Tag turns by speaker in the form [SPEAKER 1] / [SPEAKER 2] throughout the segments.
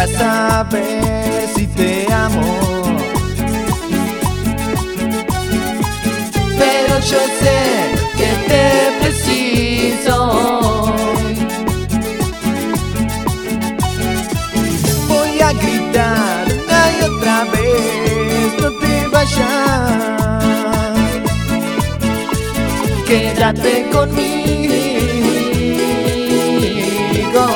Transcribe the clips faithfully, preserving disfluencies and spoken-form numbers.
[SPEAKER 1] nunca saber si te amo, pero yo sé que te preciso hoy. Voy a gritar una y otra vez, no te vayas, quédate conmigo.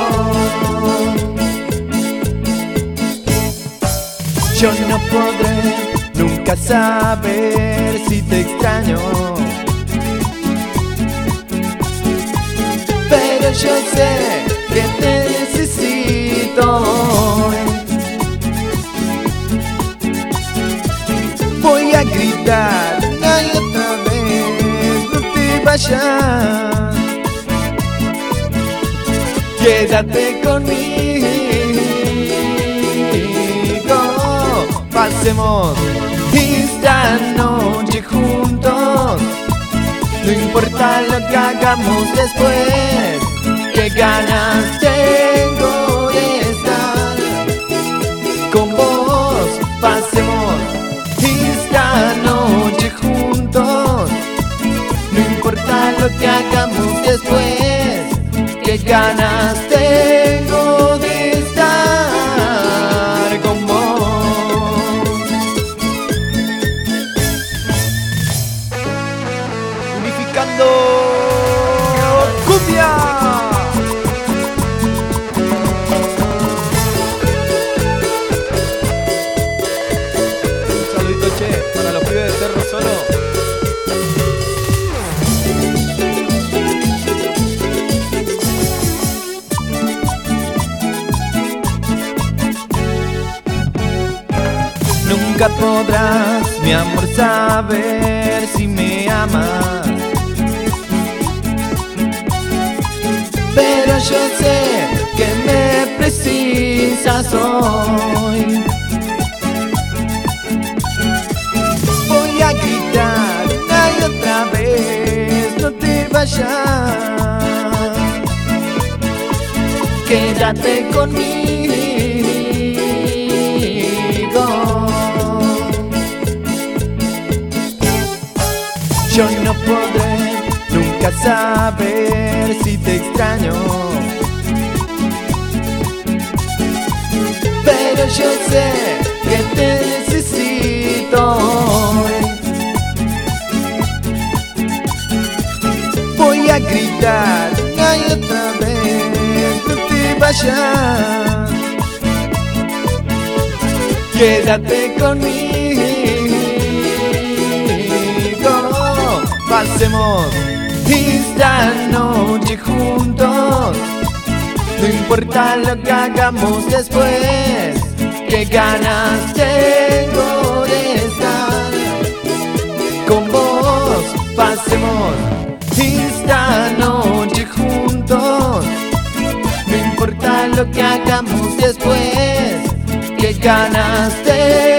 [SPEAKER 1] Yo no podré nunca saber si te extraño, pero yo sé que te necesito hoy. Voy a gritar una y otra vez, no te vayas, quédate conmigo. Pasemos esta noche juntos, no importa lo que hagamos después, qué ganas tengo de estar con vos. Pasemos esta noche juntos, no importa lo que hagamos después, qué ganas tengo de estar con vos. Unificando cumbia. Un saludito, che, para los pibes de Cerro Solo. Nunca podrás, mi amor, saber si me amas, pero yo sé que me precisas hoy. Voy a gritar una y otra vez, no te vayas, quédate conmigo. Yo no podré nunca saber si te extraño, pero yo sé que te necesito hoy. Voy a gritar una y otra vez, no te vayas, quédate conmigo. Pasemos esta noche juntos, no importa lo que hagamos después, qué ganas tengo de estar con vos. Pasemos esta noche juntos, no importa lo que hagamos después, qué ganas tengo